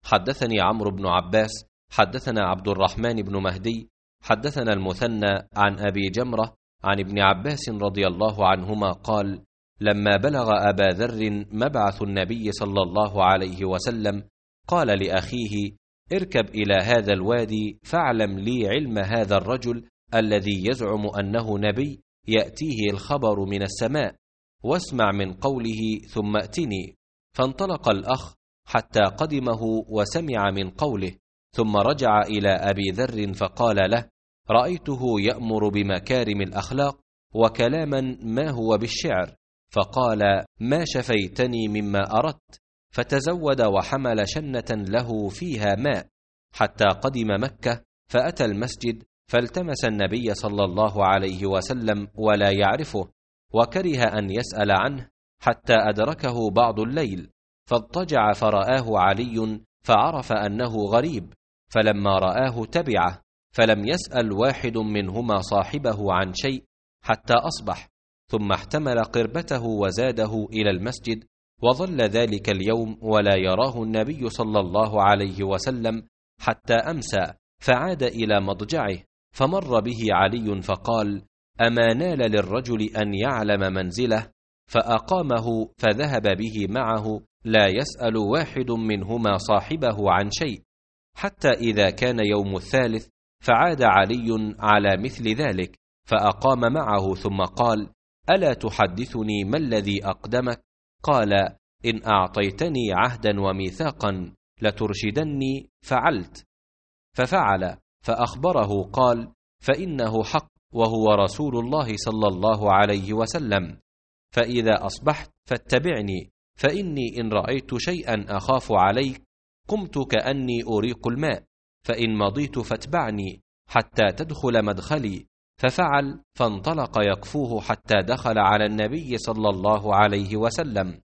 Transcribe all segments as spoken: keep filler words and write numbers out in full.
حدثني عمرو بن عباس حدثنا عبد الرحمن بن مهدي حدثنا المثنى عن أبي جمرة عن ابن عباس رضي الله عنهما قال: لما بلغ أبا ذر مبعث النبي صلى الله عليه وسلم قال لأخيه: اركب إلى هذا الوادي فاعلم لي علم هذا الرجل الذي يزعم أنه نبي يأتيه الخبر من السماء، واسمع من قوله ثم ائتني. فانطلق الأخ حتى قدمه وسمع من قوله، ثم رجع إلى أبي ذر فقال له: رأيته يأمر بمكارم الأخلاق وكلاما ما هو بالشعر، فقال: ما شفيتني مما أردت. فتزود وحمل شنة له فيها ماء حتى قدم مكة، فأتى المسجد فالتمس النبي صلى الله عليه وسلم ولا يعرفه، وكره أن يسأل عنه حتى أدركه بعض الليل، فاضطجع فرآه علي فعرف أنه غريب، فلما رآه تبعه، فلم يسأل واحد منهما صاحبه عن شيء حتى أصبح، ثم احتمل قربته وزاده إلى المسجد، وظل ذلك اليوم ولا يراه النبي صلى الله عليه وسلم حتى أمسى، فعاد إلى مضجعه، فمر به علي فقال: أما نال للرجل أن يعلم منزله؟ فأقامه فذهب به معه لا يسأل واحد منهما صاحبه عن شيء، حتى إذا كان يوم الثالث فعاد علي على مثل ذلك، فأقام معه ثم قال: ألا تحدثني ما الذي أقدمك؟ قال: إن أعطيتني عهدا وميثاقا لترشدني فعلت. ففعل، فأخبره قال: فإنه حق وهو رسول الله صلى الله عليه وسلم، فإذا أصبحت فاتبعني، فإني إن رأيت شيئا أخاف عليك قمت كأني أريق الماء، فإن مضيت فاتبعني حتى تدخل مدخلي. ففعل، فانطلق يكفوه حتى دخل على النبي صلى الله عليه وسلم،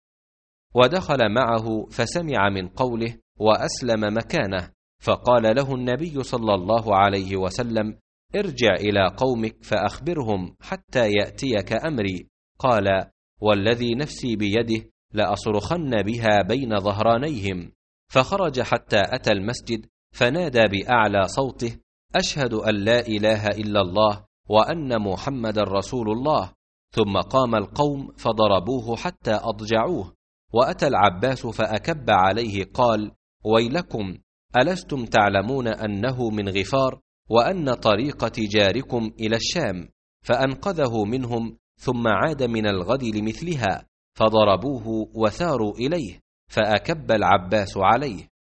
ودخل معه فسمع من قوله وأسلم مكانه، فقال له النبي صلى الله عليه وسلم: ارجع إلى قومك فأخبرهم حتى يأتيك أمري. قال: والذي نفسي بيده لأصرخن بها بين ظهرانيهم. فخرج حتى أتى المسجد فنادى بأعلى صوته: أشهد أن لا إله إلا الله وأن محمد رسول الله. ثم قام القوم فضربوه حتى أضجعوه، وأتى العباس فأكب عليه قال: ويلكم، ألستم تعلمون أنه من غفار وأن طريق تجاركم إلى الشام؟ فأنقذه منهم، ثم عاد من الغد لمثلها، فضربوه وثاروا إليه، فأكب العباس عليه.